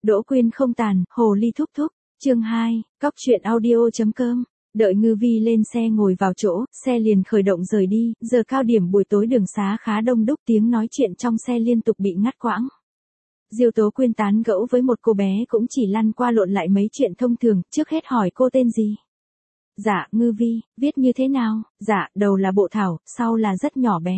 Đỗ Quyên không tàn, hồ ly thúc thúc. Chương 2, cóc truyện audio.com. Đợi Ngư Vi lên xe ngồi vào chỗ, xe liền khởi động rời đi, giờ cao điểm buổi tối đường xá khá đông đúc, tiếng nói chuyện trong xe liên tục bị ngắt quãng. Diêu Tố Quyên tán gẫu với một cô bé cũng chỉ lăn qua lộn lại mấy chuyện thông thường, trước hết hỏi cô tên gì. Dạ, Ngư Vi, viết như thế nào? Dạ, đầu là bộ thảo, sau là rất nhỏ bé.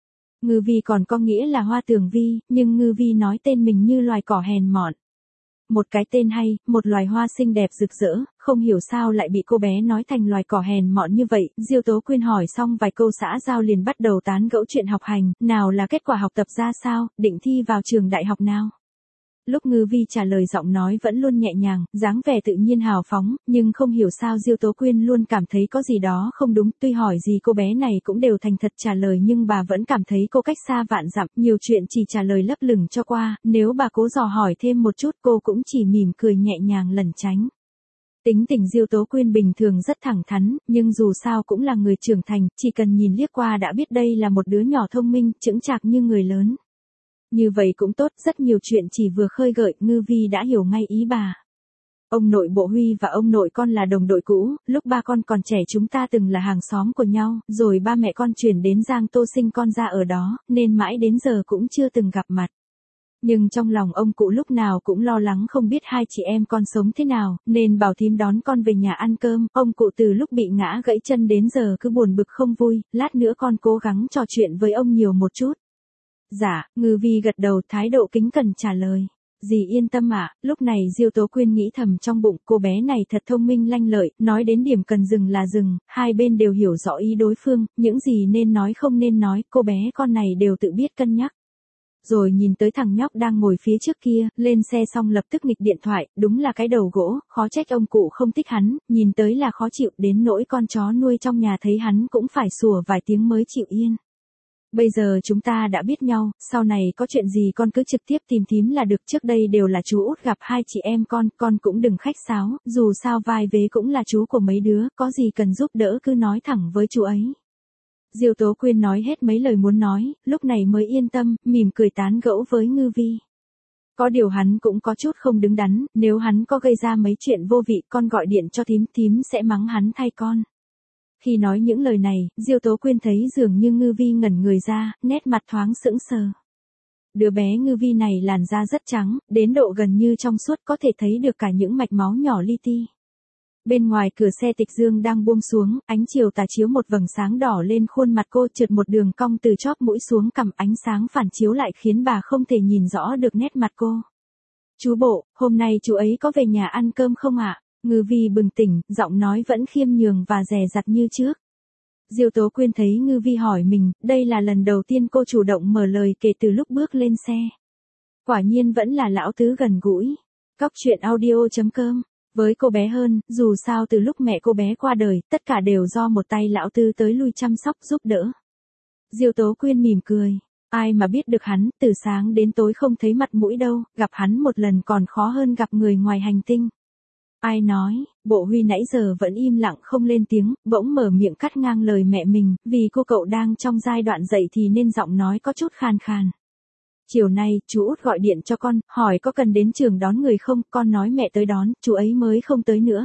Ngư Vi còn có nghĩa là Hoa Tường Vi, nhưng Ngư Vi nói tên mình như loài cỏ hèn mọn. Một cái tên hay, một loài hoa xinh đẹp rực rỡ, không hiểu sao lại bị cô bé nói thành loài cỏ hèn mọn như vậy. Diêu Tố Quyên hỏi xong vài câu xã giao liền bắt đầu tán gẫu chuyện học hành, nào là kết quả học tập ra sao, định thi vào trường đại học nào. Lúc Ngư Vi trả lời giọng nói vẫn luôn nhẹ nhàng, dáng vẻ tự nhiên hào phóng, nhưng không hiểu sao Diêu Tố Quyên luôn cảm thấy có gì đó không đúng, tuy hỏi gì cô bé này cũng đều thành thật trả lời nhưng bà vẫn cảm thấy cô cách xa vạn dặm, nhiều chuyện chỉ trả lời lấp lửng cho qua, nếu bà cố dò hỏi thêm một chút cô cũng chỉ mỉm cười nhẹ nhàng lẩn tránh. Tính tình Diêu Tố Quyên bình thường rất thẳng thắn, nhưng dù sao cũng là người trưởng thành, chỉ cần nhìn liếc qua đã biết đây là một đứa nhỏ thông minh, chững chạc như người lớn. Như vậy cũng tốt, rất nhiều chuyện chỉ vừa khơi gợi, Ngư Vi đã hiểu ngay ý bà. Ông nội Bộ Huy và ông nội con là đồng đội cũ, lúc ba con còn trẻ chúng ta từng là hàng xóm của nhau, rồi ba mẹ con chuyển đến Giang Tô sinh con ra ở đó, nên mãi đến giờ cũng chưa từng gặp mặt. Nhưng trong lòng ông cụ lúc nào cũng lo lắng không biết hai chị em con sống thế nào, nên bảo thím đón con về nhà ăn cơm, ông cụ từ lúc bị ngã gãy chân đến giờ cứ buồn bực không vui, lát nữa con cố gắng trò chuyện với ông nhiều một chút. Dạ, Ngư Vi gật đầu, thái độ kính cẩn trả lời. Dì yên tâm ạ. Lúc này Diêu Tố Quyên nghĩ thầm trong bụng, cô bé này thật thông minh lanh lợi, nói đến điểm cần dừng là dừng, hai bên đều hiểu rõ ý đối phương, những gì nên nói không nên nói, cô bé con này đều tự biết cân nhắc. Rồi nhìn tới thằng nhóc đang ngồi phía trước kia, lên xe xong lập tức nghịch điện thoại, đúng là cái đầu gỗ, khó trách ông cụ không thích hắn, nhìn tới là khó chịu, đến nỗi con chó nuôi trong nhà thấy hắn cũng phải sủa vài tiếng mới chịu yên. Bây giờ chúng ta đã biết nhau, sau này có chuyện gì con cứ trực tiếp tìm thím là được, trước đây đều là chú út gặp hai chị em con cũng đừng khách sáo, dù sao vai vế cũng là chú của mấy đứa, có gì cần giúp đỡ cứ nói thẳng với chú ấy. Diêu Tố Quyên nói hết mấy lời muốn nói, lúc này mới yên tâm, mỉm cười tán gẫu với Ngư Vi. Có điều hắn cũng có chút không đứng đắn, nếu hắn có gây ra mấy chuyện vô vị con gọi điện cho thím sẽ mắng hắn thay con. Khi nói những lời này, Diêu Tố Quyên thấy dường như Ngư Vi ngẩn người ra, nét mặt thoáng sững sờ. Đứa bé Ngư Vi này làn da rất trắng, đến độ gần như trong suốt có thể thấy được cả những mạch máu nhỏ li ti. Bên ngoài cửa xe tịch dương đang buông xuống, ánh chiều tà chiếu một vầng sáng đỏ lên khuôn mặt cô, trượt một đường cong từ chóp mũi xuống cằm, ánh sáng phản chiếu lại khiến bà không thể nhìn rõ được nét mặt cô. Chú Bộ, hôm nay chú ấy có về nhà ăn cơm không ạ? Ngư Vi bừng tỉnh, giọng nói vẫn khiêm nhường và dè dặt như trước. Diêu Tố Quyên thấy Ngư Vi hỏi mình, đây là lần đầu tiên cô chủ động mở lời kể từ lúc bước lên xe. Quả nhiên vẫn là lão tứ gần gũi. Cóc truyện audio.com. Với cô bé hơn, dù sao từ lúc mẹ cô bé qua đời, tất cả đều do một tay lão tứ tới lui chăm sóc giúp đỡ. Diêu Tố Quyên mỉm cười. Ai mà biết được hắn, từ sáng đến tối không thấy mặt mũi đâu, gặp hắn một lần còn khó hơn gặp người ngoài hành tinh. Ai nói, Bộ Huy nãy giờ vẫn im lặng không lên tiếng, bỗng mở miệng cắt ngang lời mẹ mình, vì cô cậu đang trong giai đoạn dậy thì nên giọng nói có chút khàn khàn. Chiều nay, chú út gọi điện cho con, hỏi có cần đến trường đón người không, con nói mẹ tới đón, chú ấy mới không tới nữa.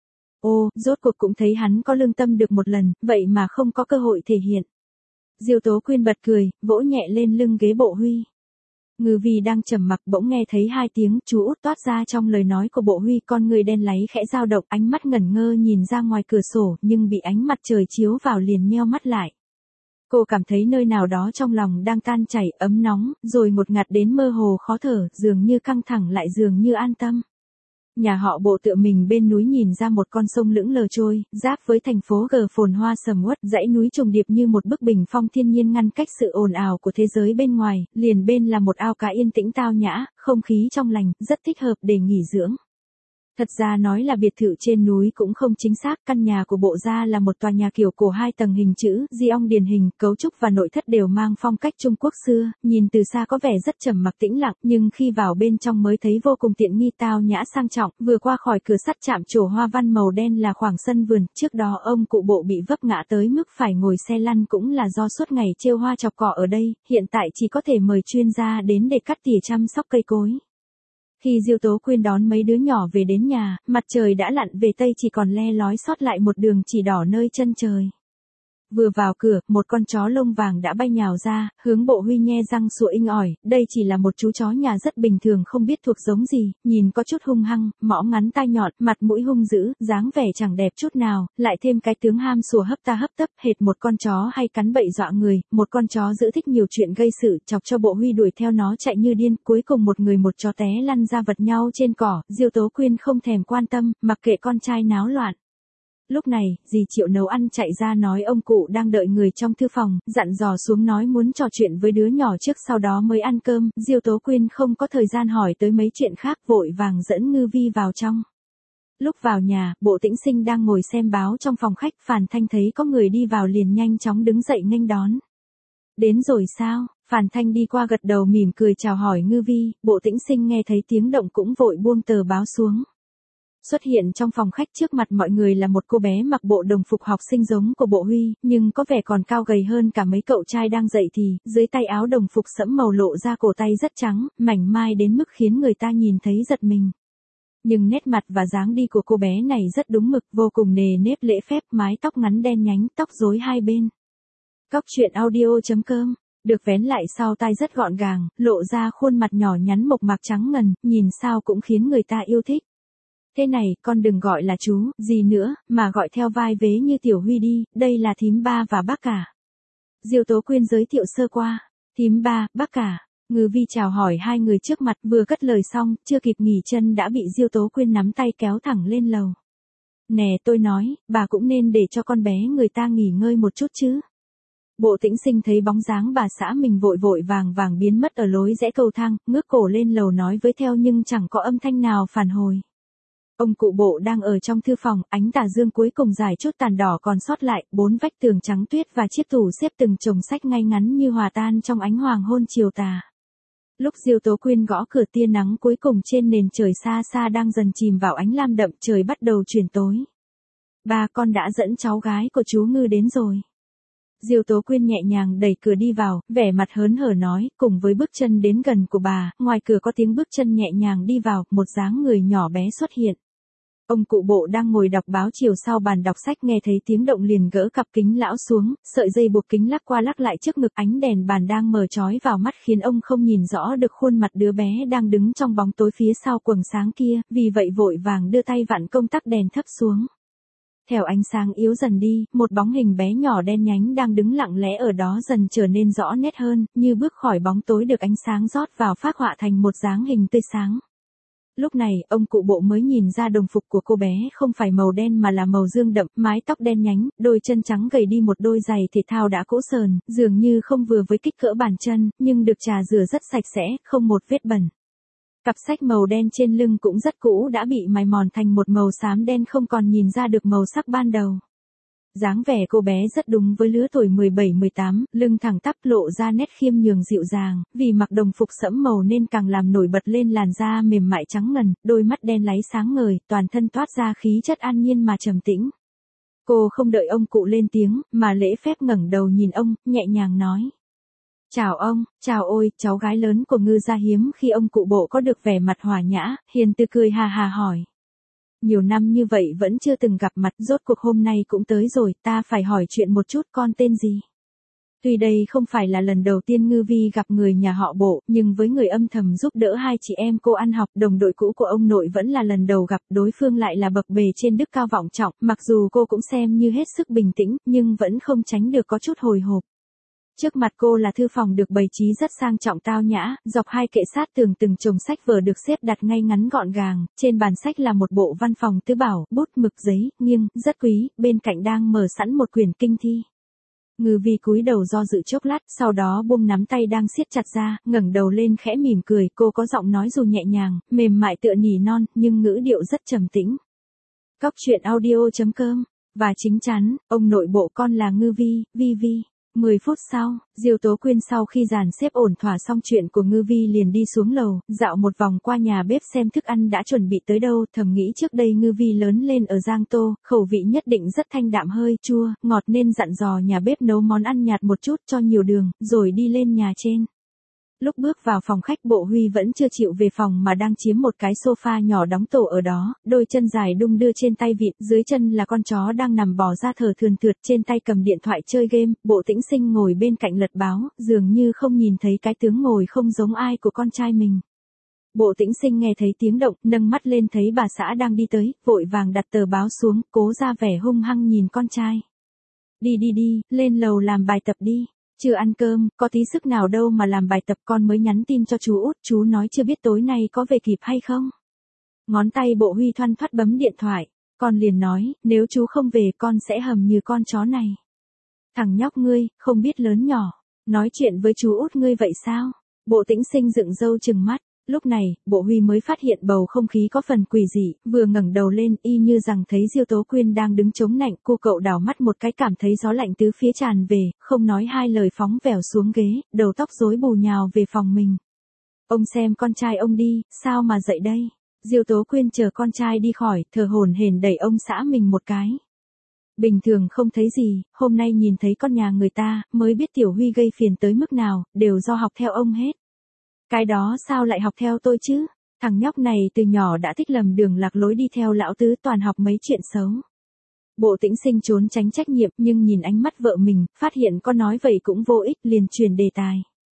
Ô, rốt cuộc cũng thấy hắn có lương tâm được một lần, vậy mà không có cơ hội thể hiện. Diêu Tố Quyên bật cười, vỗ nhẹ lên lưng ghế Bộ Huy. Ngư Vi đang trầm mặc bỗng nghe thấy hai tiếng chú út toát ra trong lời nói của Bộ Huy, con người đen láy khẽ dao động, ánh mắt ngẩn ngơ nhìn ra ngoài cửa sổ nhưng bị ánh mặt trời chiếu vào liền nheo mắt lại. Cô cảm thấy nơi nào đó trong lòng đang tan chảy ấm nóng, rồi ngột ngạt đến mơ hồ khó thở, dường như căng thẳng lại dường như an tâm. Nhà họ Bộ tựa mình bên núi nhìn ra một con sông lững lờ trôi, giáp với thành phố G phồn hoa sầm uất, dãy núi trùng điệp như một bức bình phong thiên nhiên ngăn cách sự ồn ào của thế giới bên ngoài, liền bên là một ao cá yên tĩnh tao nhã, không khí trong lành, rất thích hợp để nghỉ dưỡng. Thật ra nói là biệt thự trên núi cũng không chính xác, căn nhà của Bộ gia là một tòa nhà kiểu cổ 2 tầng hình chữ, di-ong điển hình, cấu trúc và nội thất đều mang phong cách Trung Quốc xưa, nhìn từ xa có vẻ rất trầm mặc tĩnh lặng, nhưng khi vào bên trong mới thấy vô cùng tiện nghi tao nhã sang trọng, vừa qua khỏi cửa sắt chạm trổ hoa văn màu đen là khoảng sân vườn, trước đó ông cụ Bộ bị vấp ngã tới mức phải ngồi xe lăn cũng là do suốt ngày trêu hoa chọc cỏ ở đây, hiện tại chỉ có thể mời chuyên gia đến để cắt tỉa chăm sóc cây cối. Khi Diêu Tố Quyên đón mấy đứa nhỏ về đến nhà, mặt trời đã lặn về tây, chỉ còn le lói sót lại một đường chỉ đỏ nơi chân trời. Vừa vào cửa, một con chó lông vàng đã bay nhào ra, hướng Bộ Huy nhe răng sủa inh ỏi. Đây chỉ là một chú chó nhà rất bình thường, không biết thuộc giống gì, nhìn có chút hung hăng, mõm ngắn tai nhọn, mặt mũi hung dữ, dáng vẻ chẳng đẹp chút nào, lại thêm cái tướng ham sủa hấp ta hấp tấp, hệt một con chó hay cắn bậy dọa người. Một con chó dữ thích nhiều chuyện gây sự, chọc cho Bộ Huy đuổi theo nó chạy như điên, cuối cùng một người một chó té lăn ra vật nhau trên cỏ. Diêu Tố Quyên không thèm quan tâm, mặc kệ con trai náo loạn. Lúc này, dì Triệu nấu ăn chạy ra nói ông cụ đang đợi người trong thư phòng, dặn dò xuống nói muốn trò chuyện với đứa nhỏ trước sau đó mới ăn cơm. Diêu Tố Quyên không có thời gian hỏi tới mấy chuyện khác, vội vàng dẫn Ngư Vi vào trong. Lúc vào nhà, Bộ Tĩnh Sinh đang ngồi xem báo trong phòng khách, Phàn Thanh thấy có người đi vào liền nhanh chóng đứng dậy nghênh đón. Đến rồi sao? Phàn Thanh đi qua gật đầu mỉm cười chào hỏi Ngư Vi. Bộ Tĩnh Sinh nghe thấy tiếng động cũng vội buông tờ báo xuống. Xuất hiện trong phòng khách trước mặt mọi người là một cô bé mặc bộ đồng phục học sinh giống của Bộ Huy, nhưng có vẻ còn cao gầy hơn cả mấy cậu trai đang dậy thì, dưới tay áo đồng phục sẫm màu lộ ra cổ tay rất trắng, mảnh mai đến mức khiến người ta nhìn thấy giật mình. Nhưng nét mặt và dáng đi của cô bé này rất đúng mực, vô cùng nề nếp lễ phép, mái tóc ngắn đen nhánh, tóc rối hai bên. Cóc truyện audio.com, được vén lại sau tai rất gọn gàng, lộ ra khuôn mặt nhỏ nhắn mộc mạc trắng ngần, nhìn sao cũng khiến người ta yêu thích. Thế này, con đừng gọi là chú, gì nữa, mà gọi theo vai vế như Tiểu Huy đi, đây là thím ba và bác cả. Diêu Tố Quyên giới thiệu sơ qua, thím ba, bác cả. Ngư Vi chào hỏi hai người trước mặt, vừa cất lời xong, chưa kịp nghỉ chân đã bị Diêu Tố Quyên nắm tay kéo thẳng lên lầu. Nè tôi nói, bà cũng nên để cho con bé người ta nghỉ ngơi một chút chứ. Bộ Tĩnh Sinh thấy bóng dáng bà xã mình vội vội vàng vàng biến mất ở lối rẽ cầu thang, ngước cổ lên lầu nói với theo nhưng chẳng có âm thanh nào phản hồi. Ông cụ Bộ đang ở trong thư phòng, ánh tà dương cuối cùng rải chút tàn đỏ còn sót lại, bốn vách tường trắng tuyết và chiếc tủ xếp từng chồng sách ngay ngắn như hòa tan trong ánh hoàng hôn chiều tà. Lúc Diêu Tố Quyên gõ cửa, tia nắng cuối cùng trên nền trời xa xa đang dần chìm vào ánh lam đậm, trời bắt đầu chuyển tối. Ba, con đã dẫn cháu gái của chú Ngư đến rồi. Diêu Tố Quyên nhẹ nhàng đẩy cửa đi vào, vẻ mặt hớn hở nói, cùng với bước chân đến gần của bà, ngoài cửa có tiếng bước chân nhẹ nhàng đi vào, một dáng người nhỏ bé xuất hiện. Ông cụ Bộ đang ngồi đọc báo chiều sau bàn đọc sách, nghe thấy tiếng động liền gỡ cặp kính lão xuống, sợi dây buộc kính lắc qua lắc lại trước ngực, ánh đèn bàn đang mờ chói vào mắt khiến ông không nhìn rõ được khuôn mặt đứa bé đang đứng trong bóng tối phía sau quầng sáng kia, vì vậy vội vàng đưa tay vặn công tắc đèn thấp xuống. Theo ánh sáng yếu dần đi, một bóng hình bé nhỏ đen nhánh đang đứng lặng lẽ ở đó dần trở nên rõ nét hơn, như bước khỏi bóng tối được ánh sáng rót vào phác họa thành một dáng hình tươi sáng. Lúc này, ông cụ Bộ mới nhìn ra đồng phục của cô bé không phải màu đen mà là màu dương đậm, mái tóc đen nhánh, đôi chân trắng gầy đi một đôi giày thể thao đã cũ sờn, dường như không vừa với kích cỡ bàn chân, nhưng được trà rửa rất sạch sẽ, không một vết bẩn. Cặp sách màu đen trên lưng cũng rất cũ, đã bị mài mòn thành một màu xám đen, không còn nhìn ra được màu sắc ban đầu. Dáng vẻ cô bé rất đúng với lứa tuổi 17-18, lưng thẳng tắp lộ ra nét khiêm nhường dịu dàng, vì mặc đồng phục sẫm màu nên càng làm nổi bật lên làn da mềm mại trắng ngần, đôi mắt đen láy sáng ngời, toàn thân toát ra khí chất an nhiên mà trầm tĩnh. Cô không đợi ông cụ lên tiếng, mà lễ phép ngẩng đầu nhìn ông, nhẹ nhàng nói. Chào ông, chào ôi, cháu gái lớn của Ngư gia. Hiếm khi ông cụ Bộ có được vẻ mặt hòa nhã, hiền từ cười hà hà hỏi. Nhiều năm như vậy vẫn chưa từng gặp mặt, rốt cuộc hôm nay cũng tới rồi, ta phải hỏi chuyện một chút, con tên gì? Tuy đây không phải là lần đầu tiên Ngư Vi gặp người nhà họ Bộ, nhưng với người âm thầm giúp đỡ hai chị em cô ăn học, đồng đội cũ của ông nội vẫn là lần đầu gặp, đối phương lại là bậc bề trên đức cao vọng trọng, mặc dù cô cũng xem như hết sức bình tĩnh, nhưng vẫn không tránh được có chút hồi hộp. Trước mặt cô là thư phòng được bày trí rất sang trọng tao nhã, dọc hai kệ sát tường từng chồng sách vở được xếp đặt ngay ngắn gọn gàng, trên bàn sách là một bộ văn phòng tứ bảo, bút mực giấy, nghiêng, rất quý, bên cạnh đang mở sẵn một quyển kinh thi. Ngư Vi cúi đầu do dự chốc lát, sau đó buông nắm tay đang siết chặt ra, ngẩng đầu lên khẽ mỉm cười, cô có giọng nói dù nhẹ nhàng, mềm mại tựa nỉ non, nhưng ngữ điệu rất trầm tĩnh. Cóc truyện audio.com, và chính chắn, ông nội Bộ con là Ngư Vi, Vi. 10 phút sau, Diêu Tố Quyên sau khi dàn xếp ổn thỏa xong chuyện của Ngư Vi liền đi xuống lầu, dạo một vòng qua nhà bếp xem thức ăn đã chuẩn bị tới đâu, thầm nghĩ trước đây Ngư Vi lớn lên ở Giang Tô, khẩu vị nhất định rất thanh đạm hơi chua, ngọt nên dặn dò nhà bếp nấu món ăn nhạt một chút cho nhiều đường, rồi đi lên nhà trên. Lúc bước vào phòng khách Bộ Huy vẫn chưa chịu về phòng mà đang chiếm một cái sofa nhỏ đóng tổ ở đó, đôi chân dài đung đưa trên tay vịn, dưới chân là con chó đang nằm bò ra thở thườn thượt, trên tay cầm điện thoại chơi game, Bộ Tĩnh Sinh ngồi bên cạnh lật báo, dường như không nhìn thấy cái tướng ngồi không giống ai của con trai mình. Bộ Tĩnh Sinh nghe thấy tiếng động, nâng mắt lên thấy bà xã đang đi tới, vội vàng đặt tờ báo xuống, cố ra vẻ hung hăng nhìn con trai. Đi, lên lầu làm bài tập đi. Chưa ăn cơm, có tí sức nào đâu mà làm bài tập, con mới nhắn tin cho chú út, chú nói chưa biết tối nay có về kịp hay không. Ngón tay Bộ Huy thoăn thoắt bấm điện thoại, con liền nói, nếu chú không về con sẽ hầm như con chó này. Thằng nhóc ngươi, không biết lớn nhỏ, nói chuyện với chú út ngươi vậy sao? Bộ Tĩnh Sinh dựng râu trừng mắt. Lúc này, Bộ Huy mới phát hiện bầu không khí có phần quỷ dị, vừa ngẩng đầu lên y như rằng thấy Diêu Tố Quyên đang đứng chống nạnh, cô cậu đảo mắt một cái cảm thấy gió lạnh tứ phía tràn về, không nói hai lời phóng vèo xuống ghế, đầu tóc rối bù nhào về phòng mình. Ông xem con trai ông đi, sao mà dậy đây? Diêu Tố Quyên chờ con trai đi khỏi, thở hổn hển đẩy ông xã mình một cái. Bình thường không thấy gì, hôm nay nhìn thấy con nhà người ta, mới biết Tiểu Huy gây phiền tới mức nào, đều do học theo ông hết. Cái đó sao lại học theo tôi chứ? Thằng nhóc này từ nhỏ đã thích lầm đường lạc lối đi theo lão tứ, toàn học mấy chuyện xấu. Bộ Tĩnh Sinh trốn tránh trách nhiệm nhưng nhìn ánh mắt vợ mình, phát hiện con nói vậy cũng vô ích, liền chuyển đề tài.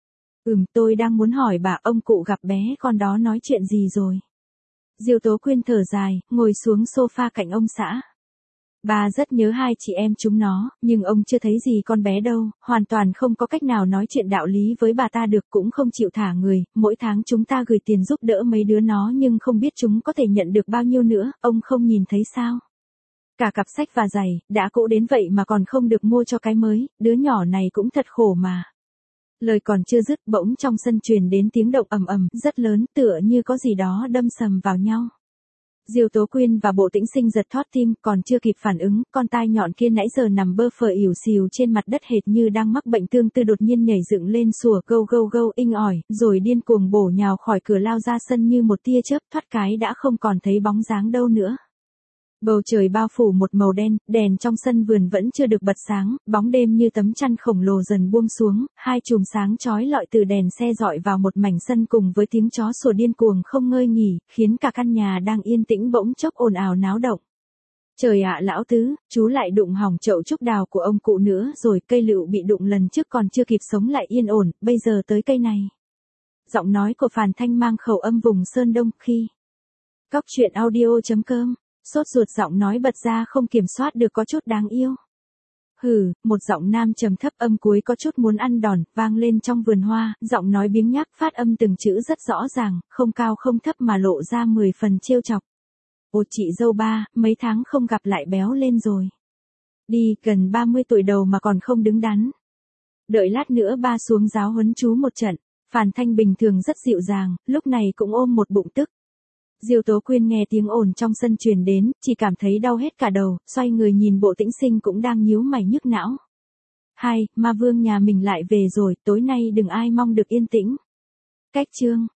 Tôi đang muốn hỏi bà ông cụ gặp bé con đó nói chuyện gì rồi? Diêu Tố Quyên thở dài, ngồi xuống sofa cạnh ông xã. Bà rất nhớ hai chị em chúng nó, nhưng ông chưa thấy gì con bé đâu, hoàn toàn không có cách nào nói chuyện đạo lý với bà ta được, cũng không chịu thả người, mỗi tháng chúng ta gửi tiền giúp đỡ mấy đứa nó nhưng không biết chúng có thể nhận được bao nhiêu nữa, ông không nhìn thấy sao? Cả cặp sách và giày, đã cũ đến vậy mà còn không được mua cho cái mới, đứa nhỏ này cũng thật khổ mà. Lời còn chưa dứt, bỗng trong sân truyền đến tiếng động ầm ầm, rất lớn, tựa như có gì đó đâm sầm vào nhau. Diêu Tố Quyên và Bộ Tĩnh Sinh giật thót tim, còn chưa kịp phản ứng, con tai nhọn kia nãy giờ nằm bơ phờ ỉu xìu trên mặt đất hệt như đang mắc bệnh tương tư đột nhiên nhảy dựng lên sủa gâu gâu gâu inh ỏi, rồi điên cuồng bổ nhào khỏi cửa lao ra sân như một tia chớp, thoát cái đã không còn thấy bóng dáng đâu nữa. Bầu trời bao phủ một màu đen, đèn trong sân vườn vẫn chưa được bật sáng, bóng đêm như tấm chăn khổng lồ dần buông xuống, hai chùm sáng chói lọi từ đèn xe dọi vào một mảnh sân cùng với tiếng chó sủa điên cuồng không ngơi nghỉ, khiến cả căn nhà đang yên tĩnh bỗng chốc ồn ào náo động. Trời ạ lão tứ, chú lại đụng hỏng chậu trúc đào của ông cụ nữa rồi, cây lựu bị đụng lần trước còn chưa kịp sống lại yên ổn, bây giờ tới cây này. Giọng nói của Phàn Thanh mang khẩu âm vùng Sơn Đông khi. Cóc truyện audio.com. Sốt ruột giọng nói bật ra không kiểm soát được có chút đáng yêu. Một giọng nam trầm thấp âm cuối có chút muốn ăn đòn, vang lên trong vườn hoa, giọng nói biếng nhác phát âm từng chữ rất rõ ràng, không cao không thấp mà lộ ra 10 phần trêu chọc. Ồ chị dâu ba, mấy tháng không gặp lại béo lên rồi. Đi, gần 30 tuổi đầu mà còn không đứng đắn. Đợi lát nữa ba xuống giáo huấn chú một trận. Phàn Thanh bình thường rất dịu dàng, lúc này cũng ôm một bụng tức. Diêu Tố Quyên nghe tiếng ồn trong sân truyền đến, chỉ cảm thấy đau hết cả đầu, xoay người nhìn Bộ Tĩnh Sinh cũng đang nhíu mày nhức não. Ma vương nhà mình lại về rồi, tối nay đừng ai mong được yên tĩnh. Cách chương